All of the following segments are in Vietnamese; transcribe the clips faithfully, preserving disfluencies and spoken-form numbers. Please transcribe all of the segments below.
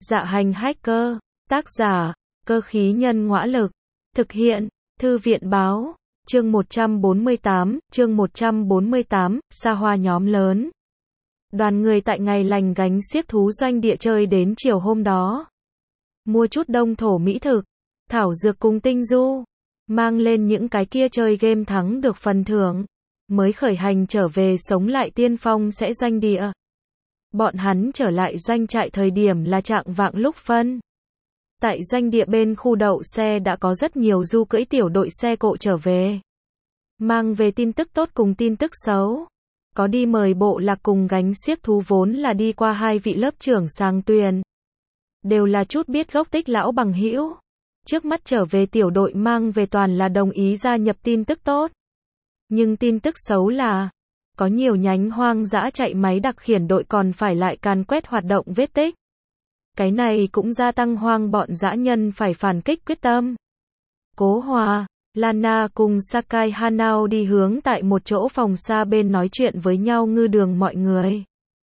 Dạ hành hacker, tác giả, cơ khí nhân ngõa lực, thực hiện, thư viện báo, chương một trăm bốn mươi tám, chương một trăm bốn mươi tám, xa hoa nhóm lớn. Đoàn người tại ngày lành gánh xiếc thú doanh địa chơi đến chiều hôm đó. Mua chút đông thổ mỹ thực, thảo dược cùng tinh du, mang lên những cái kia chơi game thắng được phần thưởng, mới khởi hành trở về sống lại tiên phong sẽ doanh địa. Bọn hắn trở lại doanh trại thời điểm là trạng vạng lúc phân. Tại doanh địa bên khu đậu xe đã có rất nhiều du cưỡi tiểu đội xe cộ trở về. Mang về tin tức tốt cùng tin tức xấu. Có đi mời bộ lạc cùng gánh xiếc thú vốn là đi qua hai vị lớp trưởng sang tuyền. Đều là chút biết gốc tích lão bằng hữu. Trước mắt trở về tiểu đội mang về toàn là đồng ý gia nhập tin tức tốt. Nhưng tin tức xấu là có nhiều nhánh hoang dã chạy máy đặc khiển đội còn phải lại càn quét hoạt động vết tích. Cái này cũng gia tăng hoang bọn dã nhân phải phản kích quyết tâm. Cố Hòa, Lana cùng Sakai Hanao đi hướng tại một chỗ phòng xa bên nói chuyện với nhau ngư đường mọi người.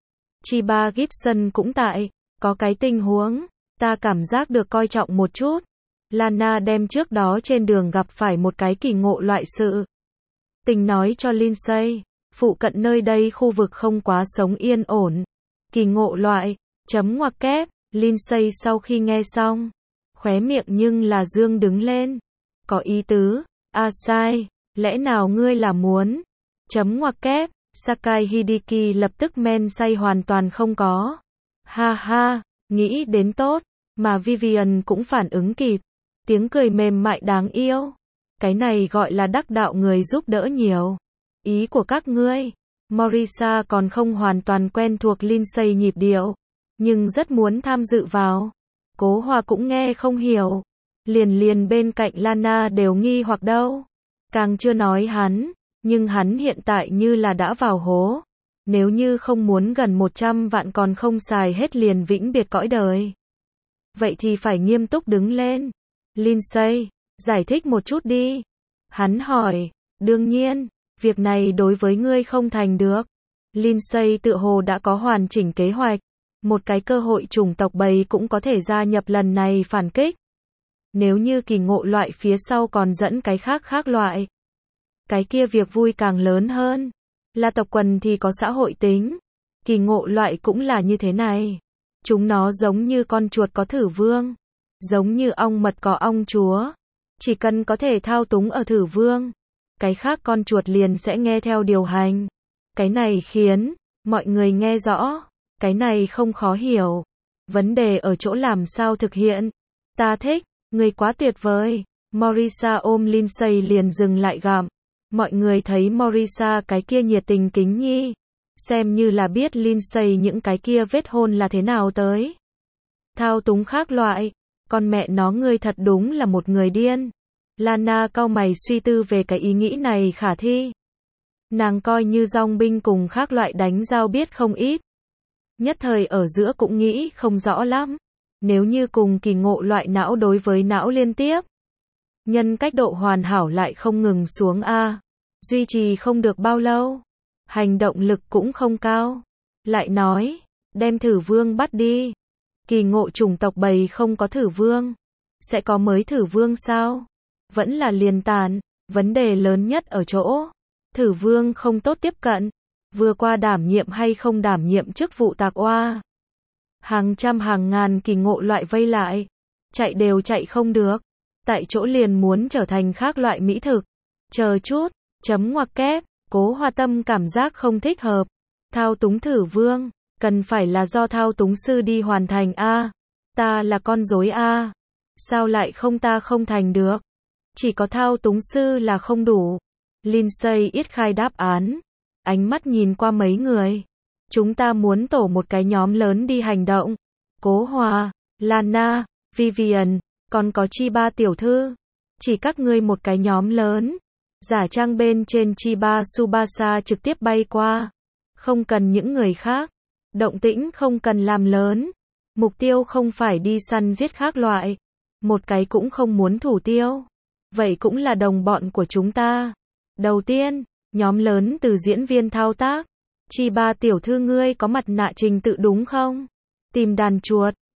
Chiba Gibson cũng tại, có cái tình huống, ta cảm giác được coi trọng một chút. Lana đem trước đó trên đường gặp phải một cái kỳ ngộ loại sự tình nói cho Lindsay. Phụ cận nơi đây khu vực không quá sống yên ổn. Kỳ ngộ loại, chấm ngoặc kép, Lindsay sau khi nghe xong, khóe miệng nhưng là dương đứng lên. Có ý tứ, à sai, lẽ nào ngươi là muốn, chấm ngoặc kép, Sakai Hideki lập tức men say hoàn toàn không có. Ha ha, nghĩ đến tốt, mà Vivian cũng phản ứng kịp. Tiếng cười mềm mại đáng yêu. Cái này gọi là đắc đạo người giúp đỡ nhiều. Ý của các ngươi, Morisa còn không hoàn toàn quen thuộc Lindsay nhịp điệu, nhưng rất muốn tham dự vào. Cố Hòa cũng nghe không hiểu. Liền liền bên cạnh Lana đều nghi hoặc đâu. Càng chưa nói hắn, nhưng hắn hiện tại như là đã vào hố. Nếu như không muốn gần một trăm vạn còn không xài hết liền vĩnh biệt cõi đời. Vậy thì phải nghiêm túc đứng lên. Lindsay, giải thích một chút đi. Hắn hỏi, đương nhiên. Việc này đối với ngươi không thành được. Lindsay tự hồ đã có hoàn chỉnh kế hoạch. Một cái cơ hội chủng tộc bầy cũng có thể gia nhập lần này phản kích. Nếu như kỳ ngộ loại phía sau còn dẫn cái khác khác loại. Cái kia việc vui càng lớn hơn. Là tộc quần thì có xã hội tính. Kỳ ngộ loại cũng là như thế này. Chúng nó giống như con chuột có thử vương. Giống như ong mật có ong chúa. Chỉ cần có thể thao túng ở thử vương. Cái khác con chuột liền sẽ nghe theo điều hành. Cái này khiến mọi người nghe rõ. Cái này không khó hiểu. Vấn đề ở chỗ làm sao thực hiện. Ta thích, người quá tuyệt vời. Morisa ôm Lindsay liền dừng lại gặm. Mọi người thấy Morisa cái kia nhiệt tình kính nhi. Xem như là biết Lindsay những cái kia vết hôn là thế nào tới. Thao túng khác loại. Con mẹ nó ngươi thật đúng là một người điên. Lana cau mày suy tư về cái ý nghĩ này khả thi. Nàng coi như dòng binh cùng khác loại đánh giao biết không ít. Nhất thời ở giữa cũng nghĩ không rõ lắm. Nếu như cùng kỳ ngộ loại não đối với não liên tiếp. Nhân cách độ hoàn hảo lại không ngừng xuống A. Duy trì không được bao lâu. Hành động lực cũng không cao. Lại nói, đem thử vương bắt đi. Kỳ ngộ chủng tộc bầy không có thử vương. Sẽ có mới thử vương sao? Vẫn là liền tàn, vấn đề lớn nhất ở chỗ. Thử vương không tốt tiếp cận. Vừa qua đảm nhiệm hay không đảm nhiệm chức vụ tạc oa. Hàng trăm hàng ngàn kỳ ngộ loại vây lại. Chạy đều chạy không được. Tại chỗ liền muốn trở thành khác loại mỹ thực. Chờ chút, chấm ngoặc kép, Cố Hòa Tâm cảm giác không thích hợp. Thao túng thử vương, cần phải là do thao túng sư đi hoàn thành A. Ta là con rối A. Sao lại không ta không thành được? Chỉ có thao túng sư là không đủ. Lindsay ít khai đáp án. Ánh mắt nhìn qua mấy người. Chúng ta muốn tổ một cái nhóm lớn đi hành động. Cố Hòa, Lana, Vivian, còn có Chiba tiểu thư. Chỉ các ngươi một cái nhóm lớn. Giả trang bên trên Chiba Tsubasa trực tiếp bay qua. Không cần những người khác. Động tĩnh không cần làm lớn. Mục tiêu không phải đi săn giết khác loại. Một cái cũng không muốn thủ tiêu. Vậy cũng là đồng bọn của chúng ta. Đầu tiên, nhóm lớn từ diễn viên thao tác. Chiba tiểu thư ngươi có mặt nạ trình tự đúng không? Tìm đàn chuột,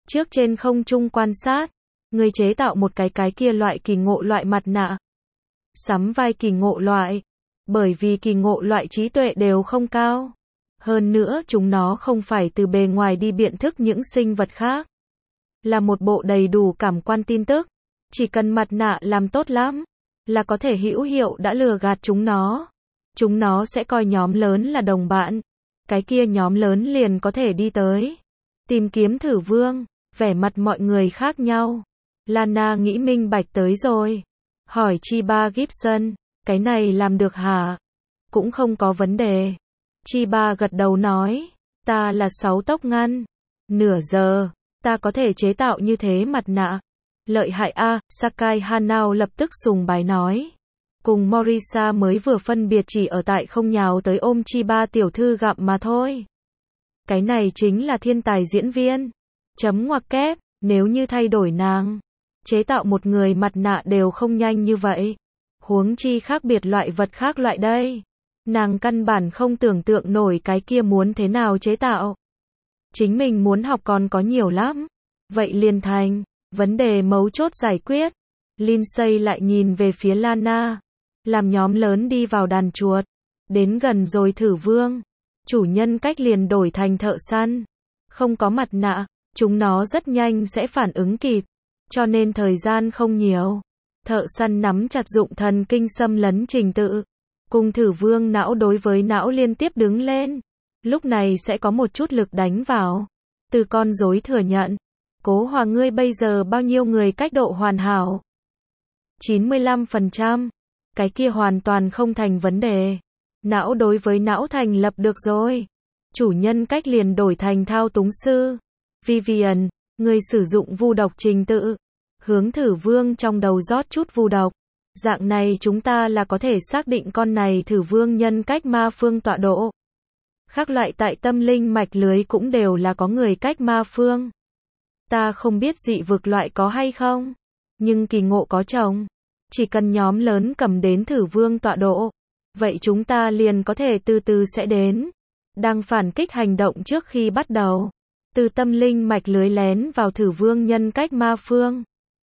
Trước trên không trung quan sát, người chế tạo một cái cái kia loại kỳ ngộ loại mặt nạ. Sắm vai kỳ ngộ loại. Bởi vì kỳ ngộ loại trí tuệ đều không cao. Hơn nữa chúng nó không phải từ bề ngoài đi biện thức những sinh vật khác. Là một bộ đầy đủ cảm quan tin tức. Chỉ cần mặt nạ làm tốt lắm, là có thể hữu hiệu đã lừa gạt chúng nó. Chúng nó sẽ coi nhóm lớn là đồng bạn. Cái kia nhóm lớn liền có thể đi tới. Tìm kiếm thử vương. Vẻ mặt mọi người khác nhau. Lana nghĩ minh bạch tới rồi. Hỏi Chiba Gibson, cái này làm được hả? Cũng không có vấn đề. Chiba gật đầu nói, ta là sáu tốc ngăn. Nửa giờ, ta có thể chế tạo như thế mặt nạ. Lợi hại a, Sakai Hanao lập tức sùng bái nói. Cùng Morisa mới vừa phân biệt chỉ ở tại không nhào tới ôm Chiba tiểu thư gặp mà thôi. Cái này chính là thiên tài diễn viên. Chấm ngoặc kép, nếu như thay đổi nàng, chế tạo một người mặt nạ đều không nhanh như vậy. Huống chi khác biệt loại vật khác loại đây. Nàng căn bản không tưởng tượng nổi cái kia muốn thế nào chế tạo. Chính mình muốn học còn có nhiều lắm. Vậy liền thành, vấn đề mấu chốt giải quyết. Lindsay lại nhìn về phía Lana. Làm nhóm lớn đi vào đàn chuột. Đến gần rồi thử vương. Chủ nhân cách liền đổi thành thợ săn. Không có mặt nạ, chúng nó rất nhanh sẽ phản ứng kịp. Cho nên thời gian không nhiều. Thợ săn nắm chặt dụng thần kinh xâm lấn trình tự. Cùng thử vương não đối với não liên tiếp đứng lên. Lúc này sẽ có một chút lực đánh vào. Từ con rối thừa nhận. Cố Hòa ngươi bây giờ bao nhiêu người cách độ hoàn hảo? chín mươi lăm phần trăm. Cái kia hoàn toàn không thành vấn đề. Não đối với não thành lập được rồi. Chủ nhân cách liền đổi thành thao túng sư. Vivian, người sử dụng vu độc trình tự. Hướng thử vương trong đầu rót chút vu độc. Dạng này chúng ta là có thể xác định con này thử vương nhân cách ma phương tọa độ. Khác loại tại tâm linh mạch lưới cũng đều là có người cách ma phương. Ta không biết dị vực loại có hay không. Nhưng kỳ ngộ có chồng. Chỉ cần nhóm lớn cầm đến thử vương tọa độ. Vậy chúng ta liền có thể từ từ sẽ đến. Đang phản kích hành động trước khi bắt đầu. Từ tâm linh mạch lưới lén vào thử vương nhân cách ma phương.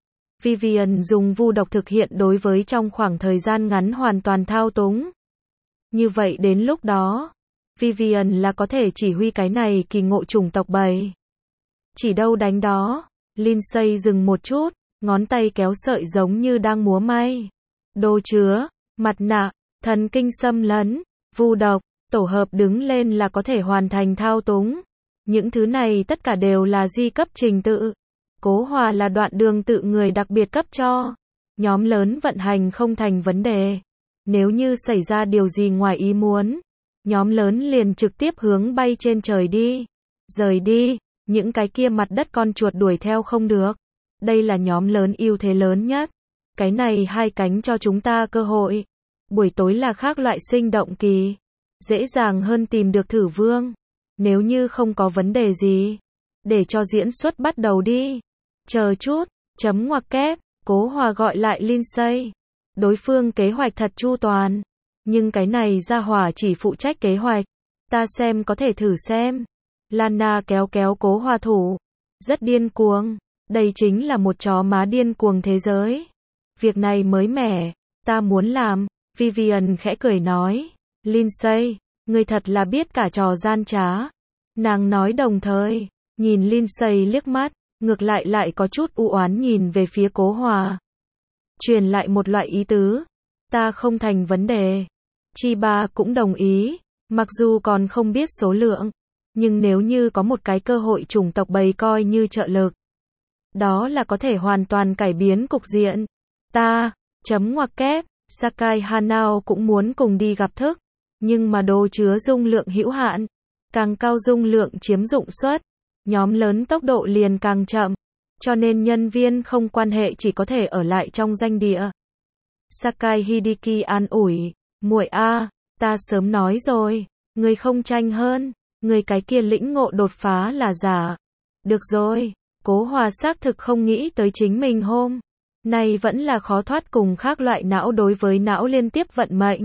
Vivian dùng vu độc thực hiện đối với trong khoảng thời gian ngắn hoàn toàn thao túng. Như vậy đến lúc đó, Vivian là có thể chỉ huy cái này kỳ ngộ chủng tộc bầy. Chỉ đâu đánh đó, Lindsay dừng một chút, ngón tay kéo sợi giống như đang múa may. Đồ chứa, mặt nạ, thần kinh xâm lấn, vu độc, tổ hợp đứng lên là có thể hoàn thành thao túng. Những thứ này tất cả đều là di cấp trình tự. Cố Hòa là đoạn đường tự người đặc biệt cấp cho. Nhóm lớn vận hành không thành vấn đề. Nếu như xảy ra điều gì ngoài ý muốn, nhóm lớn liền trực tiếp hướng bay trên trời đi. Rời đi, những cái kia mặt đất con chuột đuổi theo không được. Đây là nhóm lớn ưu thế lớn nhất. Cái này hai cánh cho chúng ta cơ hội. Buổi tối là khác loại sinh động kỳ. Dễ dàng hơn tìm được thử vương. Nếu như không có vấn đề gì, để cho diễn xuất bắt đầu đi. Chờ chút, chấm ngoặc kép, Cố Hòa gọi lại Lindsay. Đối phương kế hoạch thật chu toàn. Nhưng cái này ra hỏa chỉ phụ trách kế hoạch. Ta xem có thể thử xem. Lana kéo kéo Cố Hòa thủ. Rất điên cuồng. Đây chính là một chó má điên cuồng thế giới. Việc này mới mẻ. Ta muốn làm. Vivian khẽ cười nói. Lindsay, ngươi thật là biết cả trò gian trá. Nàng nói đồng thời. Nhìn Lindsay liếc mắt. Ngược lại lại có chút u oán nhìn về phía Cố Hòa. Truyền lại một loại ý tứ. Ta không thành vấn đề. Chiba cũng đồng ý. Mặc dù còn không biết số lượng. Nhưng nếu như có một cái cơ hội chủng tộc bầy coi như trợ lực. Đó là có thể hoàn toàn cải biến cục diện. Ta, chấm ngoặc kép, Sakai Hanao cũng muốn cùng đi gặp thức. Nhưng mà đồ chứa dung lượng hữu hạn. Càng cao dung lượng chiếm dụng suất. Nhóm lớn tốc độ liền càng chậm. Cho nên nhân viên không quan hệ chỉ có thể ở lại trong danh địa. Sakai Hideki an ủi. Muội a, ta sớm nói rồi. Người không tranh hơn. Người cái kia lĩnh ngộ đột phá là giả. Được rồi. Cố Hòa xác thực không nghĩ tới chính mình hôm nay vẫn là khó thoát cùng khác loại não đối với não liên tiếp vận mệnh.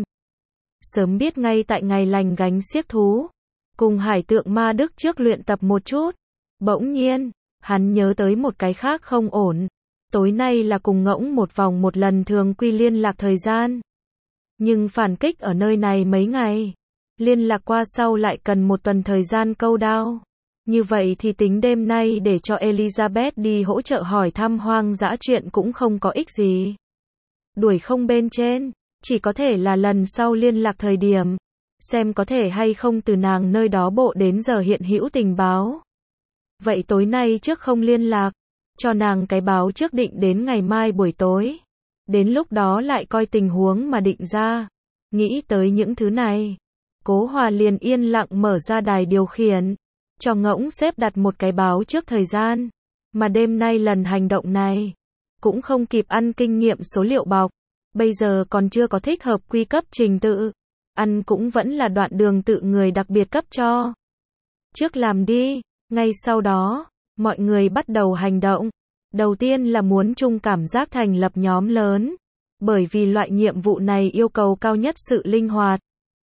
Sớm biết ngay tại ngày lành gánh xiếc thú. Cùng hải tượng ma đức trước luyện tập một chút. Bỗng nhiên, Hắn nhớ tới một cái khác không ổn. Tối nay là cùng ngỗng một vòng một lần thường quy liên lạc thời gian. Nhưng phản kích ở nơi này mấy ngày. Liên lạc qua sau lại cần một tuần thời gian câu đao. Như vậy thì tính đêm nay để cho Elizabeth đi hỗ trợ hỏi thăm hoang dã chuyện cũng không có ích gì. Đuổi không bên trên, chỉ có thể là lần sau liên lạc thời điểm. Xem có thể hay không từ nàng nơi đó bộ đến giờ hiện hữu tình báo. Vậy tối nay trước không liên lạc, cho nàng cái báo trước định đến ngày mai buổi tối. Đến lúc đó lại coi tình huống mà định ra. Nghĩ tới những thứ này, Cố Hòa liền yên lặng mở ra đài điều khiển, cho ngỗng xếp đặt một cái báo trước thời gian. Mà đêm nay lần hành động này, cũng không kịp ăn kinh nghiệm số liệu bọc. Bây giờ còn chưa có thích hợp quy cấp trình tự. Ăn cũng vẫn là đoạn đường tự người đặc biệt cấp cho. Trước làm đi, ngay sau đó, mọi người bắt đầu hành động. Đầu tiên là muốn chung cảm giác thành lập nhóm lớn. Bởi vì loại nhiệm vụ này yêu cầu cao nhất sự linh hoạt.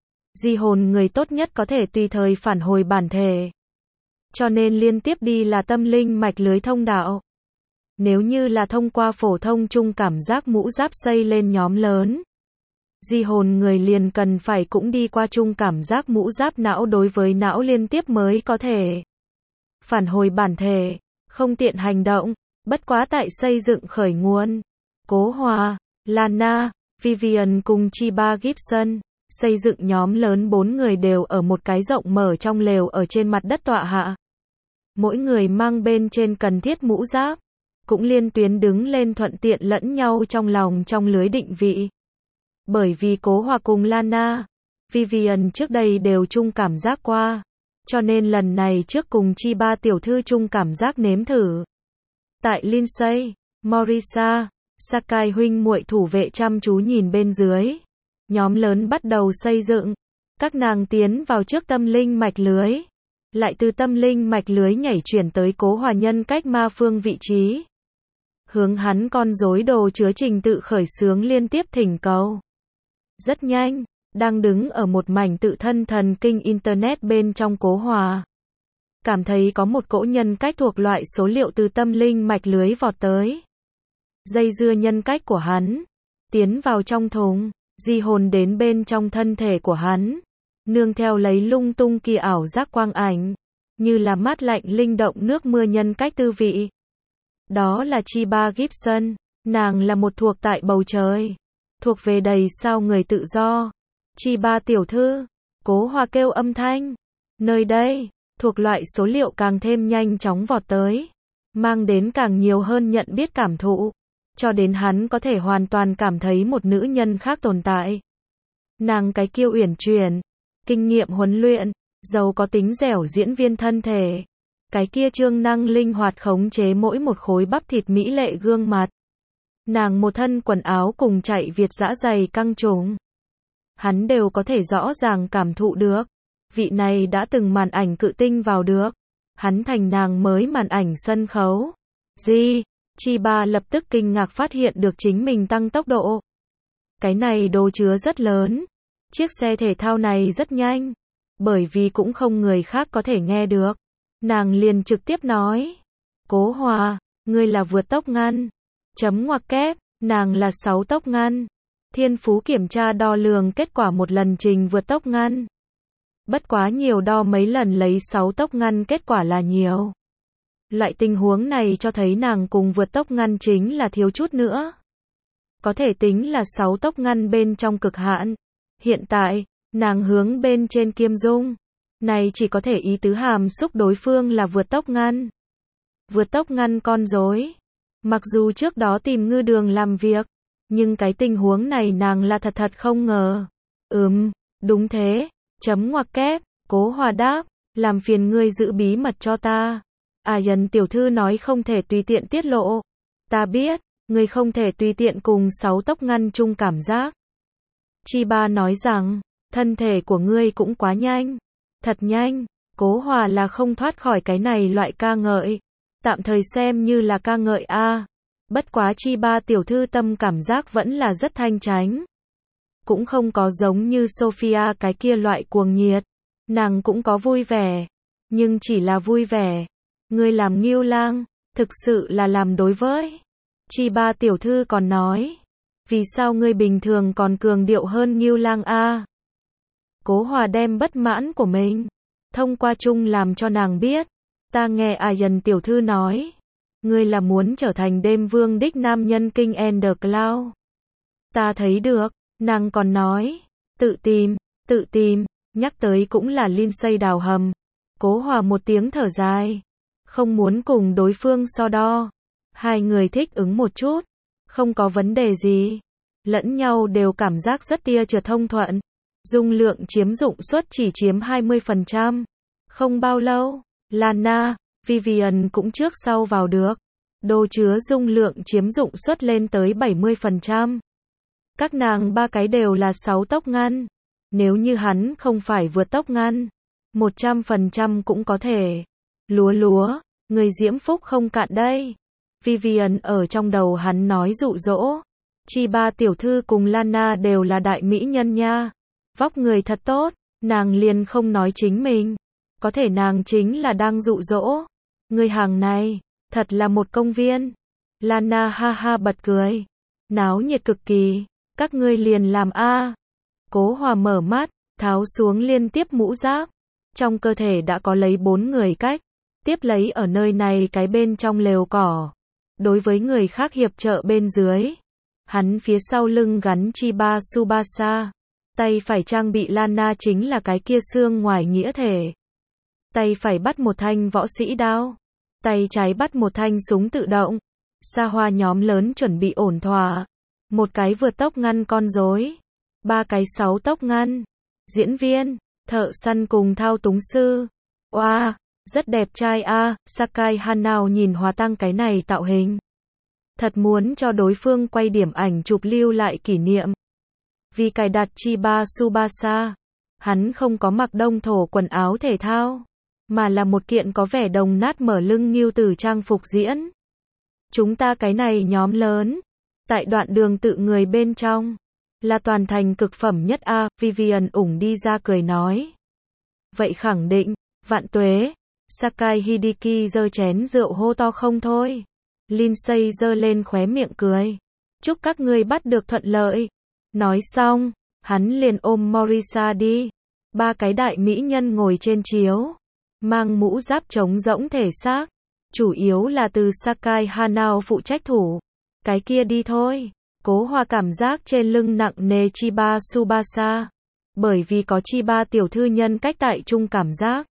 Di hồn người tốt nhất có thể tùy thời phản hồi bản thể. Cho nên liên tiếp đi là tâm linh mạch lưới thông đạo. Nếu như là thông qua phổ thông chung cảm giác mũ giáp xây lên nhóm lớn. Di hồn người liền cần phải cũng đi qua chung cảm giác mũ giáp não đối với não liên tiếp mới có thể phản hồi bản thể, không tiện hành động. Bất quá tại xây dựng khởi nguồn, Cố Hòa, Lana, Vivian cùng Chiba Gibson, xây dựng nhóm lớn bốn người đều ở một cái rộng mở trong lều ở trên mặt đất tọa hạ. Mỗi người mang bên trên cần thiết mũ giáp, cũng liên tuyến đứng lên thuận tiện lẫn nhau trong lòng trong lưới định vị. Bởi vì Cố Hòa cùng Lana, Vivian trước đây đều chung cảm giác qua, cho nên lần này trước cùng Chiba tiểu thư chung cảm giác nếm thử. Tại Lindsay, Morisa, Sakai huynh muội thủ vệ chăm chú nhìn bên dưới. Nhóm lớn bắt đầu xây dựng. Các nàng tiến vào trước tâm linh mạch lưới. Lại từ tâm linh mạch lưới nhảy chuyển tới Cố Hòa nhân cách ma phương vị trí. Hướng hắn con rối đồ chứa trình tự khởi xướng liên tiếp thỉnh cầu. Rất nhanh, đang đứng ở một mảnh tự thân thần kinh Internet bên trong Cố Hòa. Cảm thấy có một cỗ nhân cách thuộc loại số liệu từ tâm linh mạch lưới vọt tới. Dây dưa nhân cách của hắn. Tiến vào trong thùng, di hồn đến bên trong thân thể của hắn. Nương theo lấy lung tung kỳ ảo giác quang ảnh. Như là mát lạnh linh động nước mưa nhân cách tư vị. Đó là Chiba Gibson. Nàng là một thuộc tại bầu trời. Thuộc về đầy sao người tự do. Chiba tiểu thư. Cố Hòa kêu âm thanh. Nơi đây, thuộc loại số liệu càng thêm nhanh chóng vọt tới. Mang đến càng nhiều hơn nhận biết cảm thụ. Cho đến hắn có thể hoàn toàn cảm thấy một nữ nhân khác tồn tại. Nàng cái kiêu uyển chuyển, kinh nghiệm huấn luyện, giàu có tính dẻo diễn viên thân thể. Cái kia trương năng linh hoạt khống chế mỗi một khối bắp thịt mỹ lệ gương mặt. Nàng một thân quần áo cùng chạy Việt dã dày căng trùng. Hắn đều có thể rõ ràng cảm thụ được. Vị này đã từng màn ảnh cự tinh vào được. Hắn thành nàng mới màn ảnh sân khấu. Gì? Chiba lập tức kinh ngạc phát hiện được chính mình tăng tốc độ. Cái này đồ chứa rất lớn. Chiếc xe thể thao này rất nhanh. Bởi vì cũng không người khác có thể nghe được. Nàng liền trực tiếp nói. Cố Hòa, ngươi là vượt tốc ngăn. Chấm ngoặc kép, nàng là sáu tốc ngăn. Thiên phú kiểm tra đo lường kết quả một lần trình vượt tốc ngăn. Bất quá nhiều đo mấy lần lấy sáu tốc ngăn kết quả là nhiều. Loại tình huống này cho thấy nàng cùng vượt tốc ngăn chính là thiếu chút nữa. Có thể tính là sáu tốc ngăn bên trong cực hạn. Hiện tại, nàng hướng bên trên Kiêm Dung. Này chỉ có thể ý tứ hàm xúc đối phương là vượt tốc ngăn. Vượt tốc ngăn con rối. Mặc dù trước đó tìm ngư đường làm việc, nhưng cái tình huống này nàng là thật thật không ngờ. Ừm, đúng thế. Chấm ngoặc kép, Cố Hòa đáp, làm phiền ngươi giữ bí mật cho ta. À Dần tiểu thư nói không thể tùy tiện tiết lộ. Ta biết, ngươi không thể tùy tiện cùng sáu tốc ngăn chung cảm giác. Chiba nói rằng, thân thể của ngươi cũng quá nhanh. Thật nhanh, Cố Hòa là không thoát khỏi cái này loại ca ngợi. Tạm thời xem như là ca ngợi a. Bất quá Chiba tiểu thư tâm cảm giác vẫn là rất thanh tránh. Cũng không có giống như Sophia cái kia loại cuồng nhiệt. Nàng cũng có vui vẻ. Nhưng chỉ là vui vẻ. Ngươi làm Ngưu Lang, thực sự là làm đối với. Chi Ba tiểu thư còn nói, vì sao ngươi bình thường còn cường điệu hơn Ngưu Lang a? Cố Hòa đem bất mãn của mình thông qua chung làm cho nàng biết, ta nghe A Dần tiểu thư nói, ngươi là muốn trở thành đêm vương đích nam nhân King and the Cloud. Ta thấy được, nàng còn nói, tự tìm, tự tìm, nhắc tới cũng là Lindsay đào hầm. Cố Hòa một tiếng thở dài, không muốn cùng đối phương so đo. Hai người thích ứng một chút, không có vấn đề gì. Lẫn nhau đều cảm giác rất tia trượt thông thuận. Dung lượng chiếm dụng suất chỉ chiếm hai mươi phần trăm. Không bao lâu, Lana, Vivian cũng trước sau vào được. Đồ chứa dung lượng chiếm dụng suất lên tới bảy mươi phần trăm. Các nàng ba cái đều là sáu tốc ngăn. Nếu như hắn không phải vượt tốc ngăn, một trăm phần trăm cũng có thể. Lúa lúa, người diễm phúc không cạn đây. Vivian ở trong đầu hắn nói dụ dỗ. Chi Ba tiểu thư cùng Lana đều là đại mỹ nhân nha. Vóc người thật tốt, nàng liền không nói chính mình. Có thể nàng chính là đang dụ dỗ. Người hàng này, thật là một công viên. Lana ha ha bật cười. Náo nhiệt cực kỳ, các ngươi liền làm a. Cố Hòa mở mắt, tháo xuống liên tiếp mũ giáp. Trong cơ thể đã có lấy bốn người cách. Tiếp lấy ở nơi này cái bên trong lều cỏ. Đối với người khác hiệp trợ bên dưới. Hắn phía sau lưng gắn Chi Ba Tsubasa. Tay phải trang bị Lana chính là cái kia xương ngoài nghĩa thể. Tay phải bắt một thanh võ sĩ đao. Tay trái bắt một thanh súng tự động. Sa Hoa nhóm lớn chuẩn bị ổn thỏa. Một cái vượt tốc ngăn con rối. Ba cái sáu tốc ngăn. Diễn viên, thợ săn cùng thao túng sư. Oa, rất đẹp trai a. Sakai Hanao nhìn Hòa Tăng cái này tạo hình. Thật muốn cho đối phương quay điểm ảnh chụp lưu lại kỷ niệm. Vì cài đặt Chi Ba Tsubasa, hắn không có mặc đông thổ quần áo thể thao, mà là một kiện có vẻ đồng nát mở lưng ngưu tử trang phục diễn. Chúng ta cái này nhóm lớn, tại đoạn đường tự người bên trong, là toàn thành cực phẩm nhất a. Vivian ủng đi ra cười nói. Vậy khẳng định, vạn tuế. Sakai Hideki giơ chén rượu hô to không thôi. Lindsay giơ lên khóe miệng cười. Chúc các ngươi bắt được thuận lợi. Nói xong, hắn liền ôm Morisa đi. Ba cái đại mỹ nhân ngồi trên chiếu, mang mũ giáp chống rỗng thể xác. Chủ yếu là từ Sakai Hanao phụ trách thủ. Cái kia đi thôi. Cố Hòa cảm giác trên lưng nặng nề Chi Ba Tsubasa. Bởi vì có Chi Ba tiểu thư nhân cách tại chung cảm giác.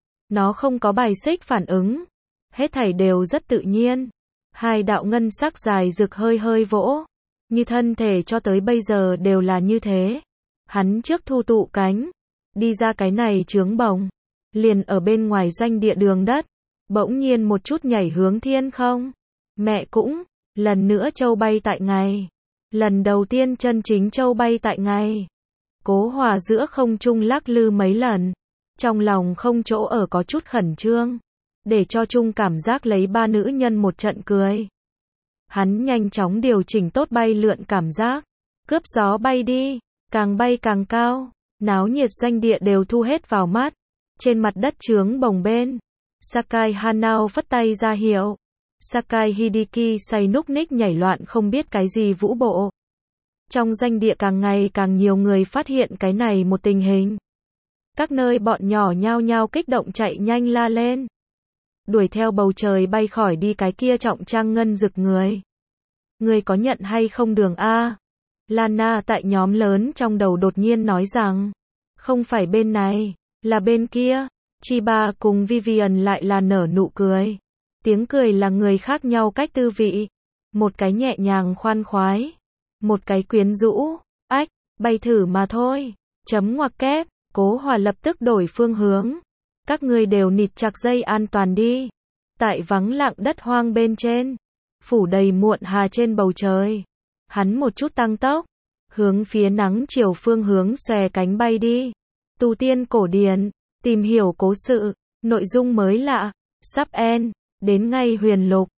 Nó không có bài xích phản ứng. Hết thảy đều rất tự nhiên. Hai đạo ngân sắc dài rực hơi hơi vỗ. Như thân thể cho tới bây giờ đều là như thế. Hắn trước thu tụ cánh. Đi ra cái này chướng bồng. Liền ở bên ngoài doanh địa đường đất. Bỗng nhiên một chút nhảy hướng thiên không. Mẹ cũng, lần nữa châu bay tại ngày. Lần đầu tiên chân chính châu bay tại ngày. Cố Hòa giữa không trung lắc lư mấy lần. Trong lòng không chỗ ở có chút khẩn trương. Để cho chung cảm giác lấy ba nữ nhân một trận cười. Hắn nhanh chóng điều chỉnh tốt bay lượn cảm giác. Cướp gió bay đi. Càng bay càng cao. Náo nhiệt doanh địa đều thu hết vào mắt. Trên mặt đất chướng bồng bên. Sakai Hanao phất tay ra hiệu. Sakai Hideki say núc ních nhảy loạn không biết cái gì vũ bộ. Trong doanh địa càng ngày càng nhiều người phát hiện cái này một tình hình. Các nơi bọn nhỏ nhao nhao kích động chạy nhanh la lên. Đuổi theo bầu trời bay khỏi đi cái kia trọng trang ngân rực người. Người có nhận hay không đường A? Lana tại nhóm lớn trong đầu đột nhiên nói rằng. Không phải bên này, là bên kia. Chi Ba cùng Vivian lại là nở nụ cười. Tiếng cười là người khác nhau cách tư vị. Một cái nhẹ nhàng khoan khoái. Một cái quyến rũ. Ách, bay thử mà thôi. Chấm ngoặc kép. Cố Hòa lập tức đổi phương hướng. Các ngươi đều nịt chặt dây an toàn đi. Tại vắng lặng đất hoang bên trên. Phủ đầy muộn hà trên bầu trời. Hắn một chút tăng tốc. Hướng phía nắng chiều phương hướng xòe cánh bay đi. Tu tiên cổ điển. Tìm hiểu cố sự. Nội dung mới lạ. Sắp end. Đến ngay huyền lục.